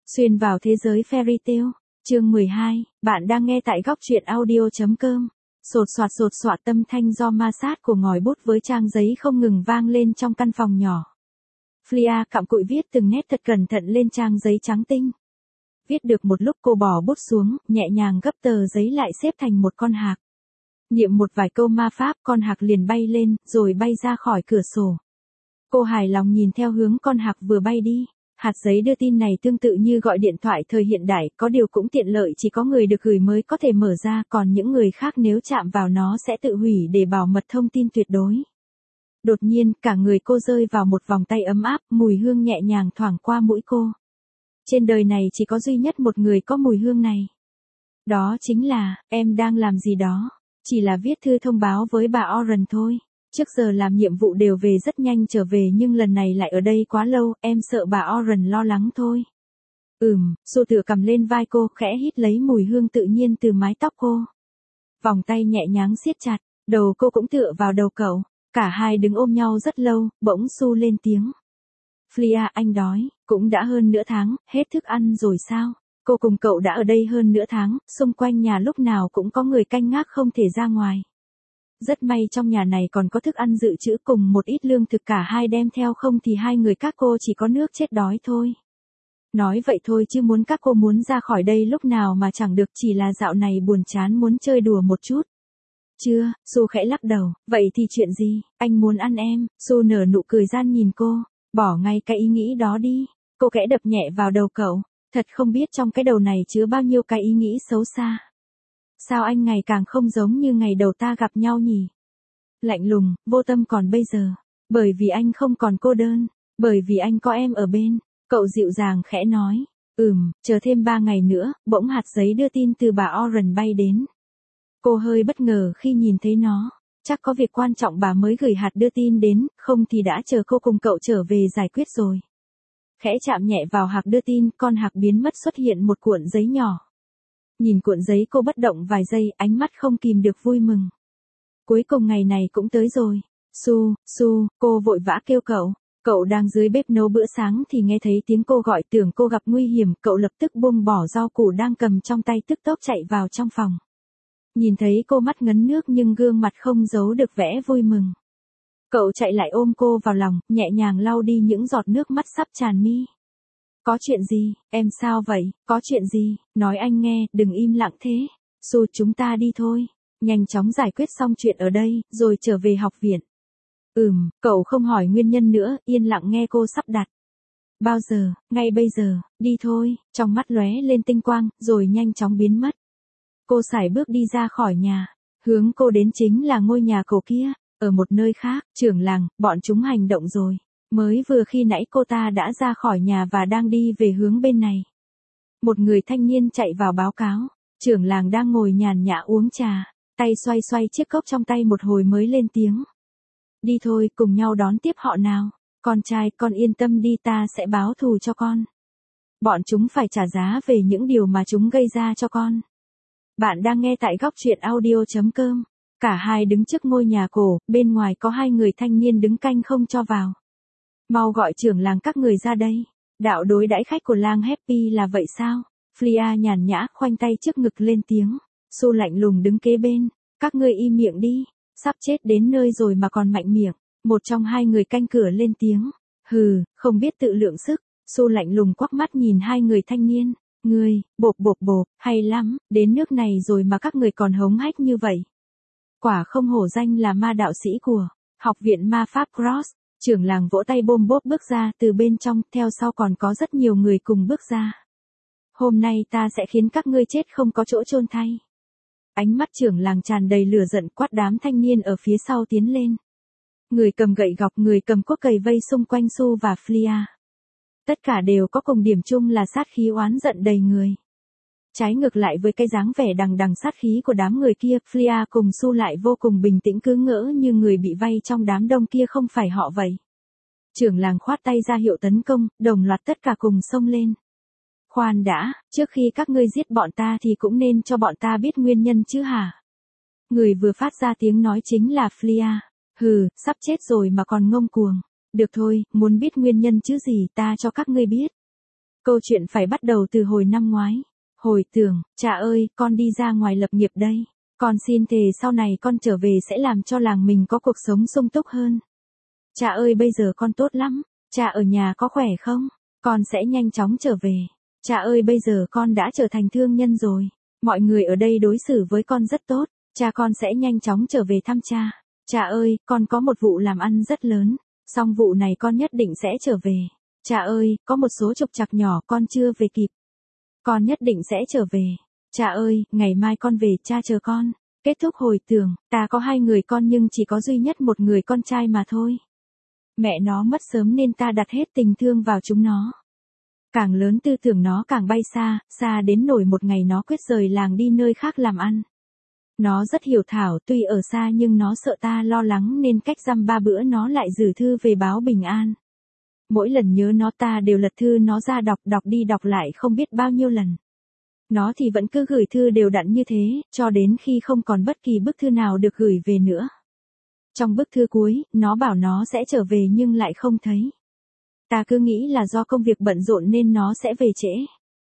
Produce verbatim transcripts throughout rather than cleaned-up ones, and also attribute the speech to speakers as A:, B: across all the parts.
A: Xuyên vào thế giới fairy tale, chương mười hai, bạn đang nghe tại góc truyện audio.com. Sột soạt sột soạt tâm thanh do ma sát của ngòi bút với trang giấy không ngừng vang lên trong căn phòng nhỏ. Flia cặm cụi viết từng nét thật cẩn thận lên trang giấy trắng tinh. Viết được một lúc cô bỏ bút xuống, nhẹ nhàng gấp tờ giấy lại xếp thành một con hạc. Niệm một vài câu ma pháp, con hạc liền bay lên, rồi bay ra khỏi cửa sổ. Cô hài lòng nhìn theo hướng con hạc vừa bay đi. Hạt giấy đưa tin này tương tự như gọi điện thoại thời hiện đại, có điều cũng tiện lợi chỉ có người được gửi mới có thể mở ra, còn những người khác nếu chạm vào nó sẽ tự hủy để bảo mật thông tin tuyệt đối. Đột nhiên, cả người cô rơi vào một vòng tay ấm áp, mùi hương nhẹ nhàng thoảng qua mũi cô. Trên đời này chỉ có duy nhất một người có mùi hương này. Đó chính là, em đang làm gì đó. Chỉ là viết thư thông báo với bà Oren thôi. Trước giờ làm nhiệm vụ đều về rất nhanh trở về nhưng lần này lại ở đây quá lâu, em sợ bà Oren lo lắng thôi. Ừm, Sue tựa cầm lên vai cô, khẽ hít lấy mùi hương tự nhiên từ mái tóc cô. Vòng tay nhẹ nhàng siết chặt, đầu cô cũng tựa vào đầu cậu. Cả hai đứng ôm nhau rất lâu, bỗng Sue lên tiếng. Flia, anh đói, cũng đã hơn nửa tháng, hết thức ăn rồi sao? Cô cùng cậu đã ở đây hơn nửa tháng, xung quanh nhà lúc nào cũng có người canh gác không thể ra ngoài. Rất may trong nhà này còn có thức ăn dự trữ cùng một ít lương thực cả hai đem theo, không thì hai người các cô chỉ có nước chết đói thôi. Nói vậy thôi chứ muốn các cô muốn ra khỏi đây lúc nào mà chẳng được, chỉ là dạo này buồn chán muốn chơi đùa một chút. Chưa, Sue khẽ lắc đầu, vậy thì chuyện gì, anh muốn ăn em. Sue nở nụ cười gian nhìn cô, bỏ ngay cái ý nghĩ đó đi. Cô khẽ đập nhẹ vào đầu cậu, thật không biết trong cái đầu này chứa bao nhiêu cái ý nghĩ xấu xa. Sao anh ngày càng không giống như ngày đầu ta gặp nhau nhỉ? Lạnh lùng, vô tâm còn bây giờ. Bởi vì anh không còn cô đơn. Bởi vì anh có em ở bên. Cậu dịu dàng khẽ nói. Ừm, chờ thêm ba ngày nữa, bỗng hạt giấy đưa tin từ bà Oren bay đến. Cô hơi bất ngờ khi nhìn thấy nó. Chắc có việc quan trọng bà mới gửi hạt đưa tin đến, không thì đã chờ cô cùng cậu trở về giải quyết rồi. Khẽ chạm nhẹ vào hạt đưa tin, con hạt biến mất, xuất hiện một cuộn giấy nhỏ. Nhìn cuộn giấy cô bất động vài giây, ánh mắt không kìm được vui mừng. Cuối cùng ngày này cũng tới rồi. Sue, Sue, cô vội vã kêu cậu. Cậu đang dưới bếp nấu bữa sáng thì nghe thấy tiếng cô gọi, tưởng cô gặp nguy hiểm, cậu lập tức buông bỏ rau củ đang cầm trong tay, tức tốc chạy vào trong phòng. Nhìn thấy cô mắt ngấn nước nhưng gương mặt không giấu được vẻ vui mừng. Cậu chạy lại ôm cô vào lòng, nhẹ nhàng lau đi những giọt nước mắt sắp tràn mi. Có chuyện gì, em sao vậy, có chuyện gì, nói anh nghe, đừng im lặng thế. Sue, chúng ta đi thôi, nhanh chóng giải quyết xong chuyện ở đây, rồi trở về học viện. Ừm, cậu không hỏi nguyên nhân nữa, yên lặng nghe cô sắp đặt. Bao giờ, ngay bây giờ, đi thôi, trong mắt lóe lên tinh quang, rồi nhanh chóng biến mất. Cô sải bước đi ra khỏi nhà, hướng cô đến chính là ngôi nhà cổ kia, ở một nơi khác, trưởng làng, bọn chúng hành động rồi. Mới vừa khi nãy cô ta đã ra khỏi nhà và đang đi về hướng bên này. Một người thanh niên chạy vào báo cáo, trưởng làng đang ngồi nhàn nhã uống trà, tay xoay xoay chiếc cốc trong tay một hồi mới lên tiếng. Đi thôi, cùng nhau đón tiếp họ nào. Con trai, con yên tâm đi, ta sẽ báo thù cho con. Bọn chúng phải trả giá về những điều mà chúng gây ra cho con. Bạn đang nghe tại góc truyện audio.com. Cả hai đứng trước ngôi nhà cổ, bên ngoài có hai người thanh niên đứng canh không cho vào. Mau gọi trưởng làng các người ra đây. Đạo đối đãi khách của làng Happy là vậy sao? Flia nhàn nhã, khoanh tay trước ngực lên tiếng. Sue lạnh lùng đứng kế bên. Các ngươi im miệng đi. Sắp chết đến nơi rồi mà còn mạnh miệng. Một trong hai người canh cửa lên tiếng. Hừ, không biết tự lượng sức. Sue lạnh lùng quắc mắt nhìn hai người thanh niên. Ngươi, bộp bộp bộp, hay lắm, đến nước này rồi mà các người còn hống hách như vậy. Quả không hổ danh là ma đạo sĩ của học viện ma pháp Cross. Trưởng làng vỗ tay bôm bốp bước ra từ bên trong, theo sau còn có rất nhiều người cùng bước ra. Hôm nay ta sẽ khiến các ngươi chết không có chỗ chôn thay. Ánh mắt trưởng làng tràn đầy lửa giận, quát đám thanh niên ở phía sau tiến lên. Người cầm gậy gọc, người cầm cuốc cày vây xung quanh Sue và Flia. Tất cả đều có cùng điểm chung là sát khí oán giận đầy người. Trái ngược lại với cái dáng vẻ đằng đằng sát khí của đám người kia, Flia cùng Sue lại vô cùng bình tĩnh cứ ngỡ như người bị vây trong đám đông kia không phải họ vậy. Trưởng làng khoát tay ra hiệu tấn công, đồng loạt tất cả cùng xông lên. Khoan đã, trước khi các ngươi giết bọn ta thì cũng nên cho bọn ta biết nguyên nhân chứ hả? Người vừa phát ra tiếng nói chính là Flia. Hừ, sắp chết rồi mà còn ngông cuồng. Được thôi, muốn biết nguyên nhân chứ gì, ta cho các ngươi biết. Câu chuyện phải bắt đầu từ hồi năm ngoái. Hồi tưởng, cha ơi, con đi ra ngoài lập nghiệp đây. Con xin thề sau này con trở về sẽ làm cho làng mình có cuộc sống sung túc hơn. Cha ơi bây giờ con tốt lắm. Cha ở nhà có khỏe không? Con sẽ nhanh chóng trở về. Cha ơi bây giờ con đã trở thành thương nhân rồi. Mọi người ở đây đối xử với con rất tốt. Cha con sẽ nhanh chóng trở về thăm cha. Cha ơi, con có một vụ làm ăn rất lớn. Xong vụ này con nhất định sẽ trở về. Cha ơi, có một số trục trặc nhỏ con chưa về kịp. Con nhất định sẽ trở về. Cha ơi, ngày mai con về, cha chờ con. Kết thúc hồi tưởng, ta có hai người con nhưng chỉ có duy nhất một người con trai mà thôi. Mẹ nó mất sớm nên ta đặt hết tình thương vào chúng nó. Càng lớn tư tưởng nó càng bay xa, xa đến nỗi một ngày nó quyết rời làng đi nơi khác làm ăn. Nó rất hiểu thảo, tuy ở xa nhưng nó sợ ta lo lắng nên cách dăm ba bữa nó lại gửi thư về báo bình an. Mỗi lần nhớ nó ta đều lật thư nó ra đọc đọc đi đọc lại không biết bao nhiêu lần. Nó thì vẫn cứ gửi thư đều đặn như thế, cho đến khi không còn bất kỳ bức thư nào được gửi về nữa. Trong bức thư cuối, nó bảo nó sẽ trở về nhưng lại không thấy. Ta cứ nghĩ là do công việc bận rộn nên nó sẽ về trễ.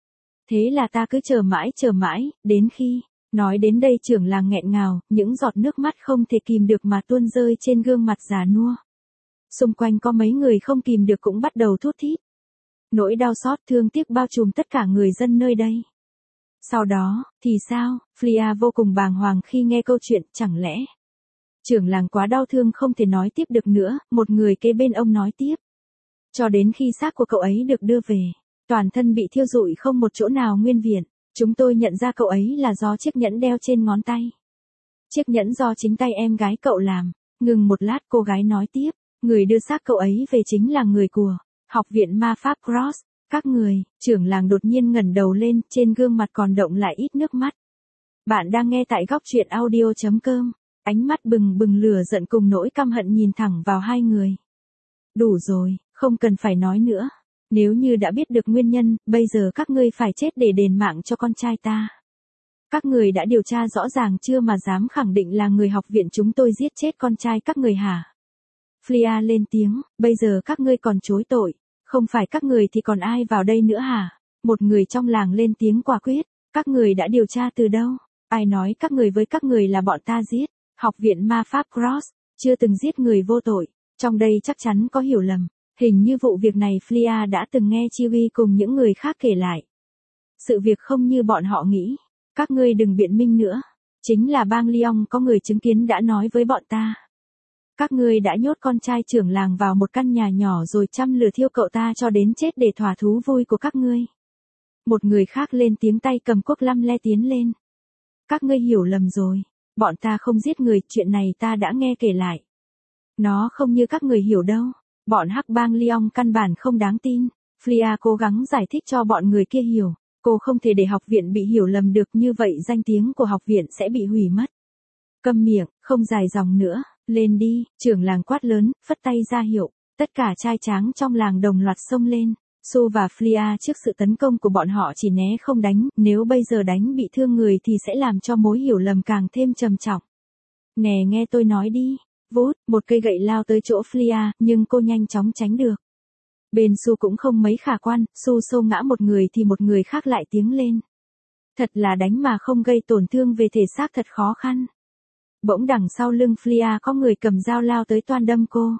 A: Thế là ta cứ chờ mãi chờ mãi, đến khi, nói đến đây trưởng làng nghẹn ngào, những giọt nước mắt không thể kìm được mà tuôn rơi trên gương mặt già nua. Xung quanh có mấy người không kìm được cũng bắt đầu thút thít. Nỗi đau xót thương tiếc bao trùm tất cả người dân nơi đây. Sau đó, thì sao? Flia vô cùng bàng hoàng khi nghe câu chuyện, chẳng lẽ trưởng làng quá đau thương không thể nói tiếp được nữa, một người kế bên ông nói tiếp. Cho đến khi xác của cậu ấy được đưa về, toàn thân bị thiêu rụi không một chỗ nào nguyên vẹn, chúng tôi nhận ra cậu ấy là do chiếc nhẫn đeo trên ngón tay. Chiếc nhẫn do chính tay em gái cậu làm. Ngừng một lát cô gái nói tiếp, người đưa xác cậu ấy về chính là người của Học viện Ma Pháp Cross. Các người, trưởng làng đột nhiên ngẩng đầu lên, trên gương mặt còn động lại ít nước mắt. Bạn đang nghe tại góc truyện audio chấm com. Ánh mắt bừng bừng lửa giận cùng nỗi căm hận nhìn thẳng vào hai người. Đủ rồi, không cần phải nói nữa. Nếu như đã biết được nguyên nhân, bây giờ các ngươi phải chết để đền mạng cho con trai ta. Các người đã điều tra rõ ràng chưa mà dám khẳng định là người học viện chúng tôi giết chết con trai các người hả? Flia lên tiếng, bây giờ các ngươi còn chối tội. Không phải các người thì còn ai vào đây nữa hả? Một người trong làng lên tiếng quả quyết. Các người đã điều tra từ đâu? Ai nói các người với các người là bọn ta giết? Học viện Ma Pháp Cross, chưa từng giết người vô tội. Trong đây chắc chắn có hiểu lầm. Hình như vụ việc này Flia đã từng nghe Chiwi cùng những người khác kể lại. Sự việc không như bọn họ nghĩ. Các ngươi đừng biện minh nữa. Chính là bang Lyon có người chứng kiến đã nói với bọn ta. Các ngươi đã nhốt con trai trưởng làng vào một căn nhà nhỏ rồi chăm lửa thiêu cậu ta cho đến chết để thỏa thú vui của các ngươi. Một người khác lên tiếng tay cầm cuốc lăm le tiến lên. Các ngươi hiểu lầm rồi. Bọn ta không giết người, chuyện này ta đã nghe kể lại. Nó không như các người hiểu đâu. Bọn hắc bang Lyon căn bản không đáng tin. Flia cố gắng giải thích cho bọn người kia hiểu. Cô không thể để học viện bị hiểu lầm được, như vậy danh tiếng của học viện sẽ bị hủy mất. Câm miệng, không dài dòng nữa, lên đi, trưởng làng quát lớn, phất tay ra hiệu. Tất cả trai tráng trong làng đồng loạt xông lên. Su và Flia trước sự tấn công của bọn họ chỉ né không đánh, nếu bây giờ đánh bị thương người thì sẽ làm cho mối hiểu lầm càng thêm trầm trọng. Nè nghe tôi nói đi. Vút, một cây gậy lao tới chỗ Flia, nhưng cô nhanh chóng tránh được. Bên Su cũng không mấy khả quan, Su xô ngã một người thì một người khác lại tiếng lên. Thật là đánh mà không gây tổn thương về thể xác thật khó khăn. Bỗng đằng sau lưng Flia có người cầm dao lao tới toan đâm cô.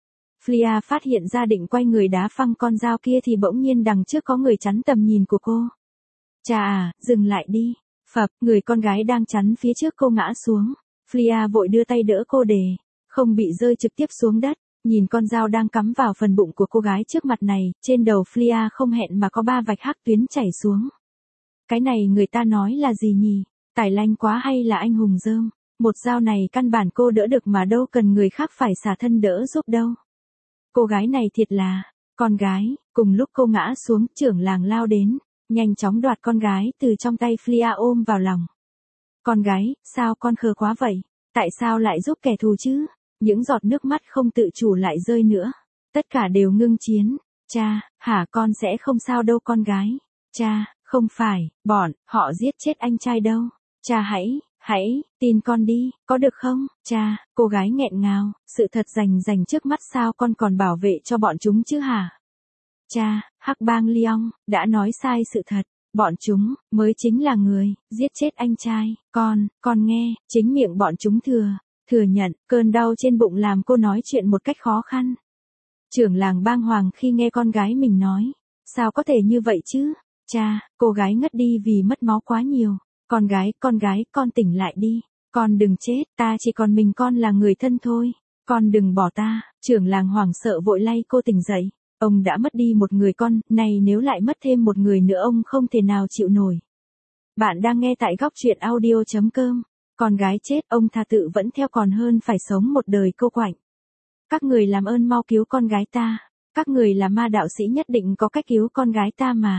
A: Flia phát hiện ra định quay người đá phăng con dao kia thì bỗng nhiên đằng trước có người chắn tầm nhìn của cô. Chà à, dừng lại đi. Phập, người con gái đang chắn phía trước cô ngã xuống. Flia vội đưa tay đỡ cô để không bị rơi trực tiếp xuống đất. Nhìn con dao đang cắm vào phần bụng của cô gái trước mặt này, trên đầu Flia không hẹn mà có ba vạch hắc tuyến chảy xuống. Cái này người ta nói là gì nhỉ? Tài lanh quá hay là anh hùng rơm? Một dao này căn bản cô đỡ được mà đâu cần người khác phải xả thân đỡ giúp đâu. Cô gái này thiệt là, con gái, cùng lúc cô ngã xuống, trưởng làng lao đến, nhanh chóng đoạt con gái từ trong tay Flia ôm vào lòng. Con gái, sao con khờ quá vậy? Tại sao lại giúp kẻ thù chứ? Những giọt nước mắt không tự chủ lại rơi nữa. Tất cả đều ngưng chiến. Cha, hả con sẽ không sao đâu con gái. Cha, không phải, bọn, họ giết chết anh trai đâu. Cha hãy, hãy, tin con đi, có được không? Cha, cô gái nghẹn ngào, sự thật rành rành trước mắt sao con còn bảo vệ cho bọn chúng chứ hả? Cha, Hắc bang Lyon đã nói sai sự thật. Bọn chúng mới chính là người giết chết anh trai. Con, con nghe, chính miệng bọn chúng thừa, thừa nhận, cơn đau trên bụng làm cô nói chuyện một cách khó khăn. Trưởng làng bang hoàng khi nghe con gái mình nói, sao có thể như vậy chứ? Cha, cô gái ngất đi vì mất máu quá nhiều. Con gái, con gái, con tỉnh lại đi. Con đừng chết, ta chỉ còn mình con là người thân thôi. Con đừng bỏ ta. Trưởng làng hoảng sợ vội lay cô tỉnh dậy. Ông đã mất đi một người con, này nếu lại mất thêm một người nữa ông không thể nào chịu nổi. Bạn đang nghe tại góc truyện audio chấm com. Con gái chết, ông thà tự vẫn theo còn hơn phải sống một đời cô quạnh. Các người làm ơn mau cứu con gái ta. Các người là ma đạo sĩ nhất định có cách cứu con gái ta mà.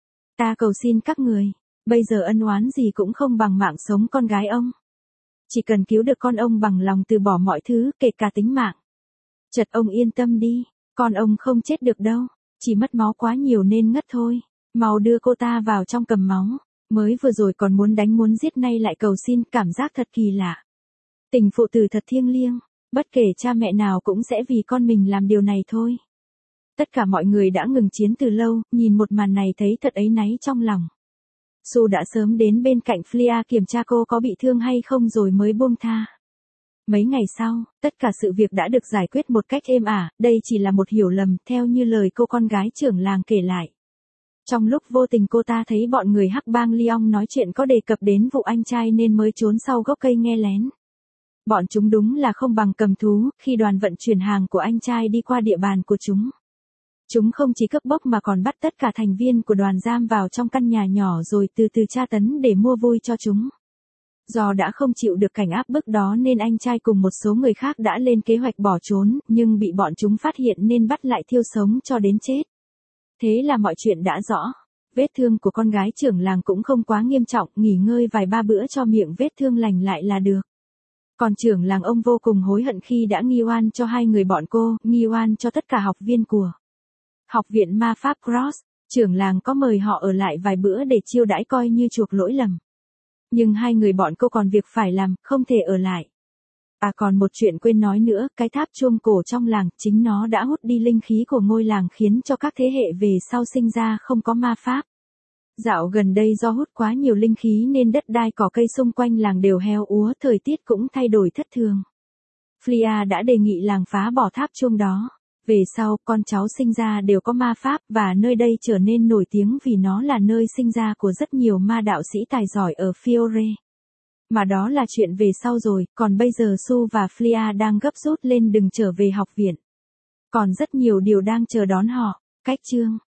A: Ta cầu xin các người. Bây giờ ân oán gì cũng không bằng mạng sống con gái ông. Chỉ cần cứu được con ông bằng lòng từ bỏ mọi thứ, kể cả tính mạng. Chợt ông yên tâm đi, con ông không chết được đâu, chỉ mất máu quá nhiều nên ngất thôi. Mau đưa cô ta vào trong cầm máu, mới vừa rồi còn muốn đánh muốn giết nay lại cầu xin, cảm giác thật kỳ lạ. Tình phụ tử thật thiêng liêng, bất kể cha mẹ nào cũng sẽ vì con mình làm điều này thôi. Tất cả mọi người đã ngừng chiến từ lâu, nhìn một màn này thấy thật áy náy trong lòng. Sue đã sớm đến bên cạnh Flea kiểm tra cô có bị thương hay không rồi mới buông tha. Mấy ngày sau, tất cả sự việc đã được giải quyết một cách êm ả, đây chỉ là một hiểu lầm, theo như lời cô con gái trưởng làng kể lại. Trong lúc vô tình cô ta thấy bọn người Hắc bang Lyon nói chuyện có đề cập đến vụ anh trai nên mới trốn sau gốc cây nghe lén. Bọn chúng đúng là không bằng cầm thú, khi đoàn vận chuyển hàng của anh trai đi qua địa bàn của chúng. Chúng không chỉ cướp bóc mà còn bắt tất cả thành viên của đoàn giam vào trong căn nhà nhỏ rồi từ từ tra tấn để mua vui cho chúng. Do đã không chịu được cảnh áp bức đó nên anh trai cùng một số người khác đã lên kế hoạch bỏ trốn, nhưng bị bọn chúng phát hiện nên bắt lại thiêu sống cho đến chết. Thế là mọi chuyện đã rõ. Vết thương của con gái trưởng làng cũng không quá nghiêm trọng, nghỉ ngơi vài ba bữa cho miệng vết thương lành lại là được. Còn trưởng làng ông vô cùng hối hận khi đã nghi oan cho hai người bọn cô, nghi oan cho tất cả học viên của Học viện Ma Pháp Cross. Trưởng làng có mời họ ở lại vài bữa để chiêu đãi coi như chuộc lỗi lầm. Nhưng hai người bọn cô còn việc phải làm, không thể ở lại. À còn một chuyện quên nói nữa, cái tháp chuông cổ trong làng, chính nó đã hút đi linh khí của ngôi làng khiến cho các thế hệ về sau sinh ra không có ma pháp. Dạo gần đây do hút quá nhiều linh khí nên đất đai cỏ cây xung quanh làng đều héo úa, thời tiết cũng thay đổi thất thường. Flea đã đề nghị làng phá bỏ tháp chuông đó. Về sau, con cháu sinh ra đều có ma pháp và nơi đây trở nên nổi tiếng vì nó là nơi sinh ra của rất nhiều ma đạo sĩ tài giỏi ở Fiore. Mà đó là chuyện về sau rồi, còn bây giờ Sue và Flea đang gấp rút lên đường trở về học viện. Còn rất nhiều điều đang chờ đón họ. Cách chương